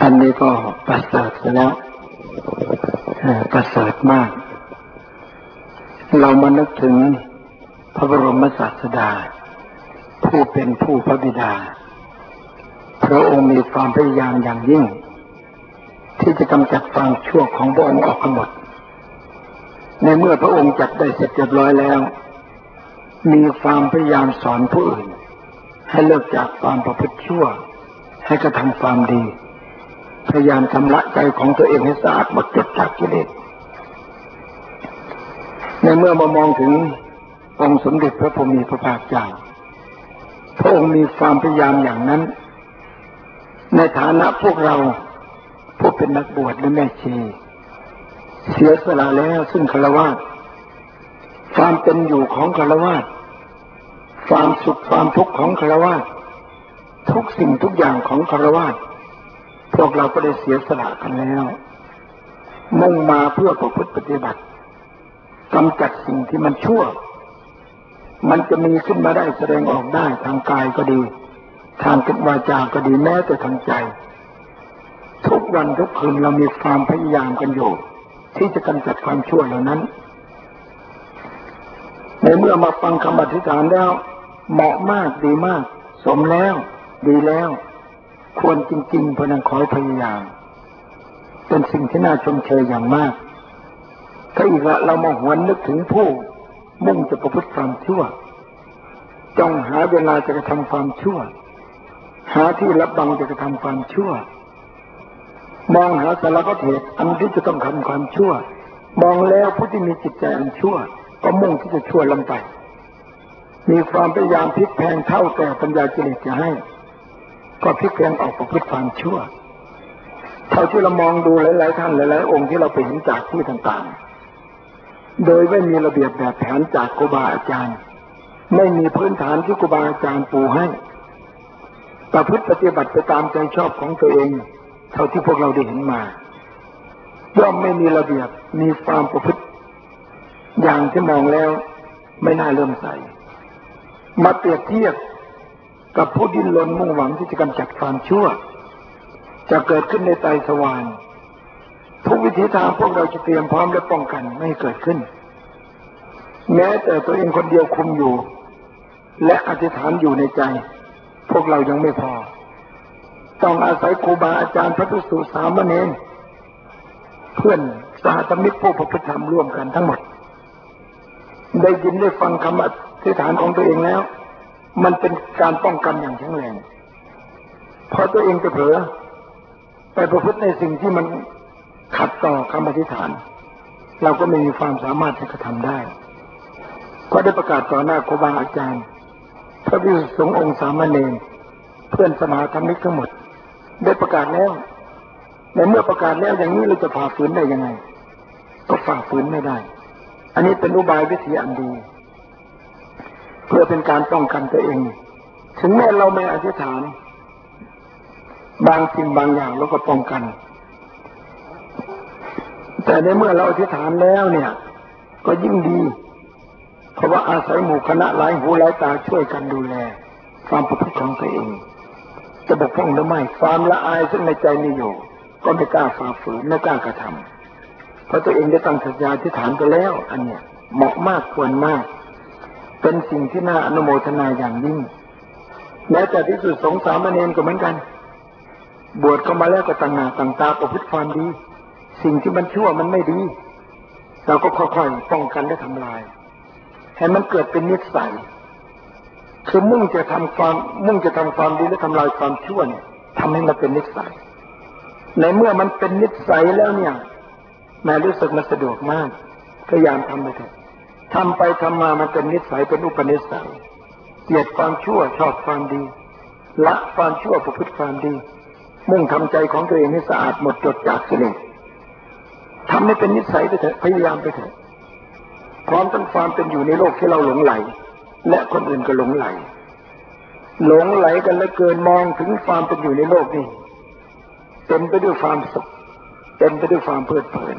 อันนี้ก็ประเสริฐแล้วประเสริฐมากเรามานึกถึงพระบรมศาสดาผู้เป็นผู้พระบิดาพระองค์มีความพยายามอย่างยิ่งที่จะกำจัดความชั่วของพระองค์ออกทั้งหมดในเมื่อพระองค์จัดได้เสร็จเรียบร้อยแล้วมีความพยายามสอนผู้อื่นให้เลิกจากความประพฤติชั่วให้กระทำความดีพยายามชำระใจของตัวเองให้สะอาดหมดจดจากกิเลสในเมื่อมามองถึงองค์สมเด็จพระพุทธมีพระภาคเจ้าพระองค์มีความพยายามอย่างนั้นในฐานะพวกเราผู้เป็นนักบวชและแม่ชีเสียสละแล้วซึ่งฆราวาสความเป็นอยู่ของฆราวาสความสุขความทุกข์ของฆราวาสทุกสิ่งทุกอย่างของฆราวาสพวกเราก็ได้เสียสละกันแล้วมุ่งมาเพื่อประพฤติปฏิบัติกำจัดสิ่งที่มันชั่วมันจะมีขึ้นมาได้แสดงออกได้ทางกายก็ดีทางวาจาก็ดีแม้แต่ทางใจทุกวันทุกคืนเรามีความพยายามกันอยู่ที่จะกำจัดความชั่วเหล่านั้นในเมื่อมาฟังคำอธิษฐานแล้วเหมาะมากดีมากสมแล้วดีแล้วควรจริงๆเพราะนั้นขอพยายามเป็นสิ่งที่น่าชมเชยอย่างมากถ้าอีกละเรามาหวนนึกถึงผู้มุ่งจะประพฤติความชั่วจ้องหาเวลาจะกระทำความชั่วหาที่รับบังจะกระทำความชั่วมองหาสารพัดเหตุอันที่จะต้องทำความชั่วมองแล้วผู้ที่มีจิตใจอันชั่วก็มุ่งที่จะชั่วลงไปมีความพยายามพลิกแพลงเท่าแต่ปัญญากิเลสจะให้ก็พลิกแพลงออกประพฤติความชั่วเท่าที่เรามองดูหลายๆท่านหลายๆองค์ที่เราไปเห็นจากที่ต่างๆโดยไม่มีระเบียบแบบแผนจากครูบาอาจารย์ไม่มีพื้นฐานที่ครูบาอาจารย์ปูให้ประพฤติปฏิบัติไปตามใจชอบของตัวเองเท่าที่พวกเราได้เห็นมาย่อมไม่มีระเบียบมีความประพฤติอย่างที่มองแล้วไม่น่าเลื่อมใสมาเปรียบเทียบกับผู้ดิ้นรนมุ่งหวังที่จะกำจัดความชั่วจะเกิดขึ้นในใจสว่างทุกวิถีทางพวกเราจะเตรียมพร้อมและป้องกันไม่ให้เกิดขึ้นแม้แต่ตัวเองคนเดียวคุมอยู่และอธิษฐานอยู่ในใจพวกเรายังไม่พอต้องอาศัยครูบาอาจารย์พระภิกษุสามเณรเพื่อนสหธรรมิกผู้ประพฤติธรรมร่วมกันทั้งหมดได้ยินได้ฟังคำอธิษฐานของตัวเองแล้วมันเป็นการป้องกันอย่างแข็งแรงพอตัวเองจะเผลอไปประพฤติในสิ่งที่มันขัดต่อคำอธิษฐานเราก็ไม่มีความสามารถที่จะทำได้ก็ได้ประกาศต่อหน้าครูบาอาจารย์พระภิกษุสงฆ์องค์สามเณรเพื่อนสมาธรรมิกทั้งหมดได้ประกาศแล้วในเมื่อประกาศแล้วอย่างนี้เราจะฝ่าฝืนได้ยังไงก็ฝ่าฝืนไม่ได้อันนี้เป็นอุบายวิธีอันดีเพื่อเป็นการป้องกันตัวเองถึงแม้เราไม่อธิษฐานบางสิ่งบางอย่างเราก็ป้องกันแต่ในเมื่อเราอธิษฐานแล้วเนี่ยก็ยิ่งดีเพราะว่าอาศัยหมู่คณะหลายหูหลายตาช่วยกันดูแลความประพฤติของตัวเองจะบกพร่องหรือไม่ความละอายซึ่งในใจมีอยู่ก็ไม่กล้าฝ่าฝืนไม่กล้ากระทำเพราะตัวเองได้ตั้งสัจจะอธิษฐานไปแล้วอันเนี้ยเหมาะมากควรมากเป็นสิ่งที่น่าอนุโมทนาอย่างยิ่งแม้แต่ที่สุดสงฆ์สามเณรก็เหมือนกันบวชเข้ามาแล้วก็ต่างหน้าต่างตาประพฤติความดีสิ่งที่มันชั่วมันไม่ดีเราก็ค่อยๆป้องกันและทำลายให้มันเกิดเป็นนิสัยคือมุ่งจะทำความดีและทำลายความชั่วเนี่ยทำให้มันเป็นนิสัยในเมื่อมันเป็นนิสัยแล้วเนี่ยแม้รู้สึกมันสะดวกมากพยายามทำไปเถอะทำไปทำมามันเป็นนิสัยเป็นอุปนิสัยเกลียดความชั่วชอบความดีละความชั่วประพฤติความดีมุ่งทำใจของตัวเองให้สะอาดหมดจดจากกิเลสทำให้เป็นนิสัยไปเถอะพยายามไปเถอะพร้อมทั้งความเป็นอยู่ในโลกที่เราหลงไหลและคนอื่นก็หลงไหลกันเหลือเกินมองถึงความเป็นอยู่ในโลกนี้เต็มไปด้วยความสุขเต็มไปด้วยความเพลิดเพลิน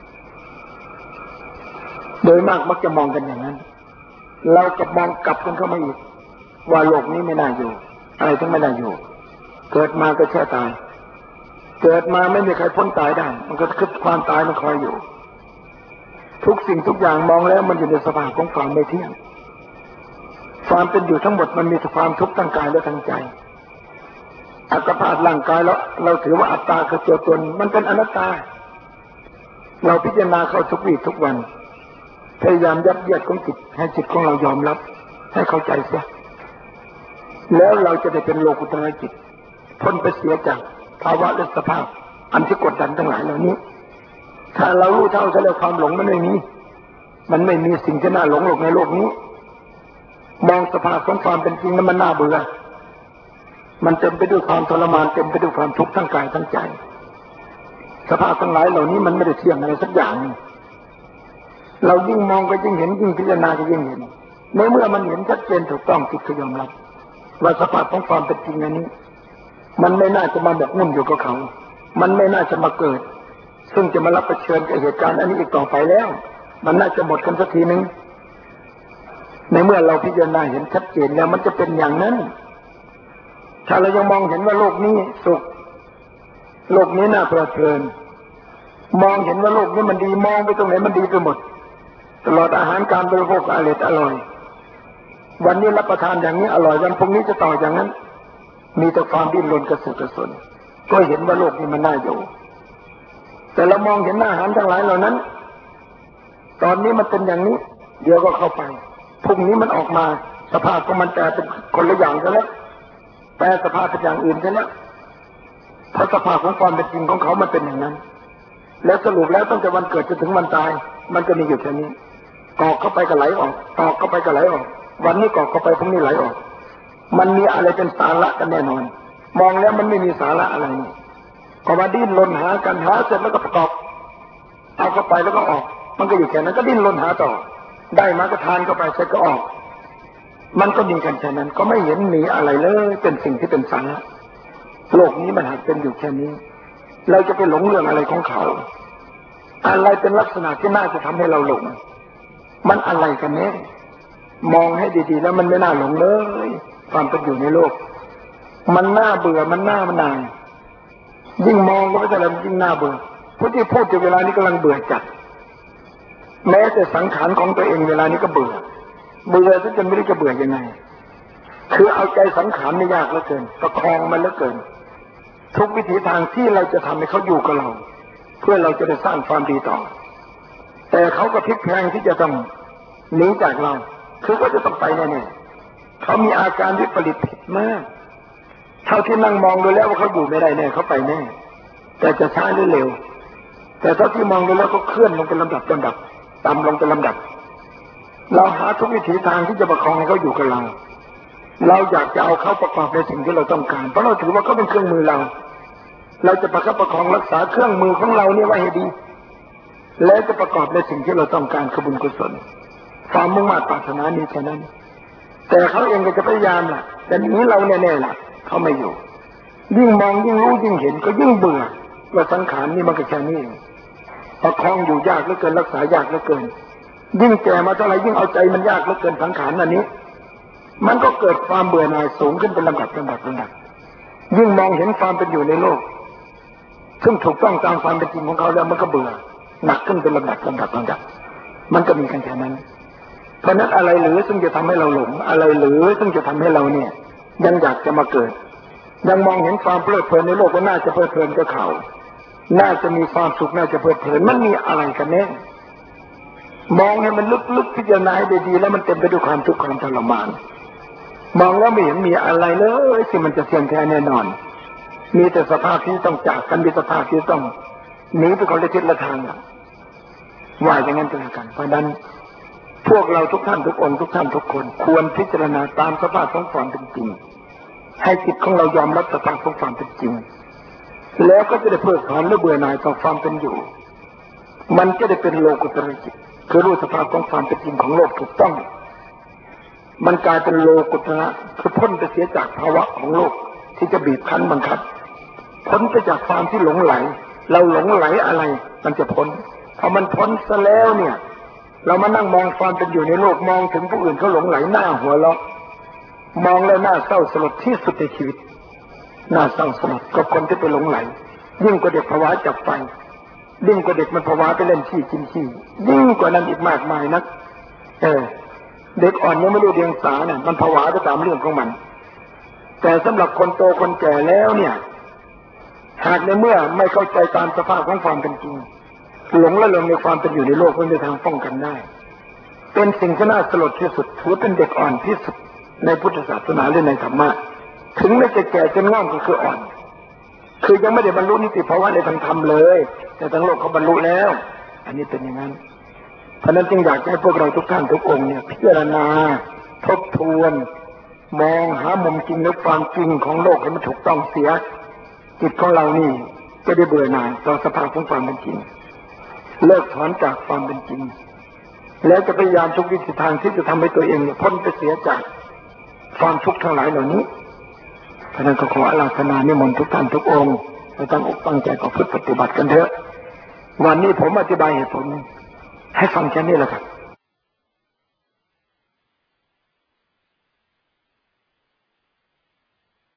โดยมากมักจะมองกันอย่างนั้นเราก็มองกลับกันเข้ามาอีกว่าโลกนี้ไม่น่าอยู่อะไรทั้งไม่น่าอยู่เกิดมาก็แค่ตายเกิดมาไม่มีใครพ้นตายได้มันก็คือความตายมันคอยอยู่ทุกสิ่งทุกอย่างมองแล้วมันอยู่ในสภาพของความไม่เที่ยงความเป็นอยู่ทั้งหมดมันมีแต่ความทุกข์ทั้งกายและทั้งใจอัตภาพร่างกายแล้วเราถือว่าอัตตาคือตัวตนมันเป็นอนัตตาเราพิจารณาเข้าทุกวี่ทุกวันพยายามยัดเยียดของจิตให้จิตของเรายอมรับให้เข้าใจเสียแล้วเราจะได้เป็นโลกุตระจิตพ้นไปเสียจากภาวะและสภาพอันที่กดดันทั้งหลายเหล่านี้ถ้าเรารู้เท่าซะแล้วความหลงมันไม่มีสิ่งที่น่าหลงหลงในโลกนี้มองสภาพของความเป็นจริงนั้นมันน่าเบื่อมันเต็มไปด้วยความทรมานเต็มไปด้วยความทุกข์ทั้งกายทั้งใจสภาพทั้งหลายเหล่านี้มันไม่ได้เที่ยงอะไรสักอย่างเรายิ่งมองก็ยิ่งเห็นยิ่งพิจารณาก็ยิ่งเห็นในเมื่อมันเห็นชัดเจนถูกต้องจิตก็ยอมรับว่าสภาพของความเป็นจริงอันนี้มันไม่น่าจะมาหมกมุ่นอยู่กับเขามันไม่น่าจะมาเกิดซึ่งจะมารับประเชิญกับเหตุการณ์อันนี้อีกต่อไปแล้วมันน่าจะหมดกันสักทีนึงในเมื่อเราพิจารณาเห็นชัดเจนแล้วมันจะเป็นอย่างนั้นถ้าเรายังมองเห็นว่าโลกนี้สุขโลกนี้น่าเพลิดเพลินมองเห็นว่าโลกนี้มันดีมองไปตรงไหนมันดีไปหมดตลอดอาหารการบริโภคอร่อยวันนี้รับประทานอย่างนี้อร่อยวันพรุ่งนี้จะต่ออย่างนั้นมีแต่ความดิ้นรนกระสือกกระสนก็เห็นว่าโลกนี้มันน่าอยู่แต่เรามองเห็นอาหารทั้งหลายเหล่านั้นตอนนี้มันเป็นอย่างนี้เดี๋ยวก็เข้าไปพรุ่งนี้มันออกมาสภาพของมันแต่เป็นคนละอย่างกันแล้วแต่สภาพเป็นอย่างอื่นกันแล้วเพราะสภาพของความเป็นจริงของเขามันเป็นอย่างนั้นแล้วสรุปแล้วตั้งแต่วันเกิดจนถึงวันตายมันก็มีอยู่แค่นี้กอกเข้าไปก็ไหลออกกอกเข้าไปก็ไหลออกวันนี้กอกเข้าไปพรุ่งนี้ไหลออกมันมีอะไรเป็นสาระกันแน่นอนมองแล้วมันไม่มีสาระอะไรนี่ก็มาดิ้นรนหากันหาเสร็จแล้วก็ประกอบเอาเข้าไปแล้วก็ออกมันก็อยู่แค่นั้นก็ดิ้นรนหาต่อได้มาก็ทานเข้าไปเสร็จก็ออกมันก็มีกันแค่นั้นก็ไม่เห็นมีอะไรเลยเป็นสิ่งที่เป็นสาระโลกนี้มันหากเป็นอยู่แค่นี้เราจะไปหลงเรื่องอะไรของเขาอะไรเป็นลักษณะที่น่าจะทำให้เราหลงมันอะไรกันเนี่ยมองให้ดีๆแล้วมันไม่น่าหลงเลยความเป็นอยู่ในโลกมันน่าเบื่อมันน่านายยิ่งมองก็ไม่ใช่แล้วยิ่งน่าเบื่อผู้ที่พูดในเวลานี้กำลังเบื่อจัดแม้แต่สังขารของตัวเองเวลานี้ก็เบื่อจนไม่รู้จะเบื่อยังไงคือเอาใจสังขารนี่ยากเหลือเกินประคองมันเหลือเกินทุกวิถีทางที่เราจะทำให้เขาอยู่กับเราเพื่อเราจะได้สร้างความดีต่อแต่เขาก็พลิกแพลงที่จะต้องหนีจากเราคือก็จะต้องไปแน่ๆเขามีอาการวิปริตผิดมากเท่าที่นั่งมองดูแล้วว่าเขาอยู่ไม่ได้แน่เขาไปแน่แต่จะช้าหรือเร็วแต่เท่าที่มองดูแล้วก็เคลื่อนลงเป็นลำดับต่ำลงเป็นลำดับเราหาทุกวิถีทางที่จะประคองให้เขาอยู่กับเราอยากจะเอาเขาประกอบในสิ่งที่เราต้องการเพราะเราถือว่าเขาเป็นเครื่องมือเราจะประคับประคองรักษาเครื่องมือของเราเนี่ยไว้ให้ดีแล้วจะประกอบในสิ่งที่เราต้องการคือบุญกุศลความมุ่งมั่นปรารถนานี้แค่นั้นแต่เขาเองก็จะพยายามล่ะแต่นี้เราแน่ๆล่ะเขาไม่อยู่ยิ่งมองยิ่งรู้ยิ่งเห็นก็ยิ่งเบื่อว่าสังขารนี่มันก็แค่นี้ประคองอยู่ยากเหลือเกินรักษายากเหลือเกินยิ่งแก่มาเท่าไหร่ยิ่งเอาใจมันยากเหลือเกินสังขารอันนี้มันก็เกิดความเบื่อหน่ายสูงขึ้นเป็นลำดับยิ่งมองเห็นความเป็นอยู่ในโลกซึ่งถูกต้องตามความเป็นจริงของเขาแล้วมันก็เบื่อหนักขึ้นเป็นลำดับมันก็มีกันแค่นั้นเพราะนั้นอะไรหรือซึ่งจะทำให้เราหลงอะไรหรือซึ่งจะทำให้เราเนี่ยยังอยากจะมาเกิดยังมองเห็นความเพลิดเพลินในโลกว่าน่าจะเพลิดเพลินกับเขาน่าจะมีความสุขน่าจะเพลิดเพลินมันมีอะไรกันแน่มองให้มันลึกๆพิจารณาให้ดีๆแล้วมันเต็มไปด้วยความทุกข์ความทรมานมองแล้วไม่เห็นมีอะไรเลยที่มันจะเที่ยงแท้แน่นอนมีแต่สภาพที่ต้องจากกันมีสภาพที่ต้องหนีไปคนละทิศละทางว่าอย่างนั้นก็แล้วกันเพราะนั้นพวกเราทุกท่านทุกองค์ทุกท่านทุกคนควรพิจารณาตามสภาพของความเป็นจริงให้จิตของเรายอมรับสภาพของความเป็นจริงแล้วก็จะได้เพิกถอนและเบื่อหน่ายต่อความเป็นอยู่มันจะได้เป็นโลกุตระจิตคือรู้สภาพของความเป็นจริงของโลกถูกต้องมันกลายเป็นโลกุตระคือพ้นไปเสียจากภาวะของโลกที่จะบีบคั้นบังคับพ้นไปจากความที่หลงไหลเราหลงไหลอะไรมันจะพ้นพอมันพ้นซะแล้วเนี่ยเรามานั่งมองความเป็นอยู่ในโลกมองถึงผู้อื่นเขาหลงไหลหน้าหัวเราะมองแล้วหน้าเศร้าสลดที่สุดในชีวิตหน้าเศร้าสลดกับคนที่ไปหลงไหลยิ่งกว่าเด็กภาวะจากไฟยิ่งกว่าเด็กมันภาวะไปเล่นขี้กินขี้ยิ่งกว่านั้นอีกมากมายนักเด็กอ่อนยังไม่รู้เดียงสาเนี่ยมันภาวะไปตามเรื่องของมันแต่สำหรับคนโตคนแก่แล้วเนี่ยหากในเมื่อไม่เข้าใจตามสภาพของความเป็นจริงหลงละเลงในความเป็นอยู่ในโลกไม่มีทางป้องกันได้เป็นสิ่งที่น่าสลดที่สุดถือเป็นเด็กอ่อนที่สุดในพุทธศาสนาหรือในธรรมะถึงไม่จะแก่จนง่อมก็คืออ่อนคือยังไม่ได้บรรลุนิติภาวะในทางธรรมเลยแต่ทางโลกเขาบรรลุแล้วอันนี้เป็นอย่างนั้นเพราะนั้นจึงอยากให้พวกเราทุกท่านทุกองค์เนี่ยพิจารณาทบทวนมองหามุมจริงและความจริงของโลกให้มันถูกต้องเสียจิตของเรานี่จะได้เบื่อหน่ายต่อสภาพของความเป็นจริงเลิกถอนจากความเป็นจริงแล้วจะพยายามทุกวิถีทางที่จะทำให้ตัวเองเนี่ยพ้นไปเสียจากความทุกข์ทั้งหลายเหล่านี้เพราะนั้นก็ขออาราธนานิมนต์ทุกท่านทุกองค์ให้ตั้งอกตั้งใจประพฤติปฏิบัติกันเถอะวันนี้ผมอธิบายเหตุผลให้ฟังแค่นี้แหละครับ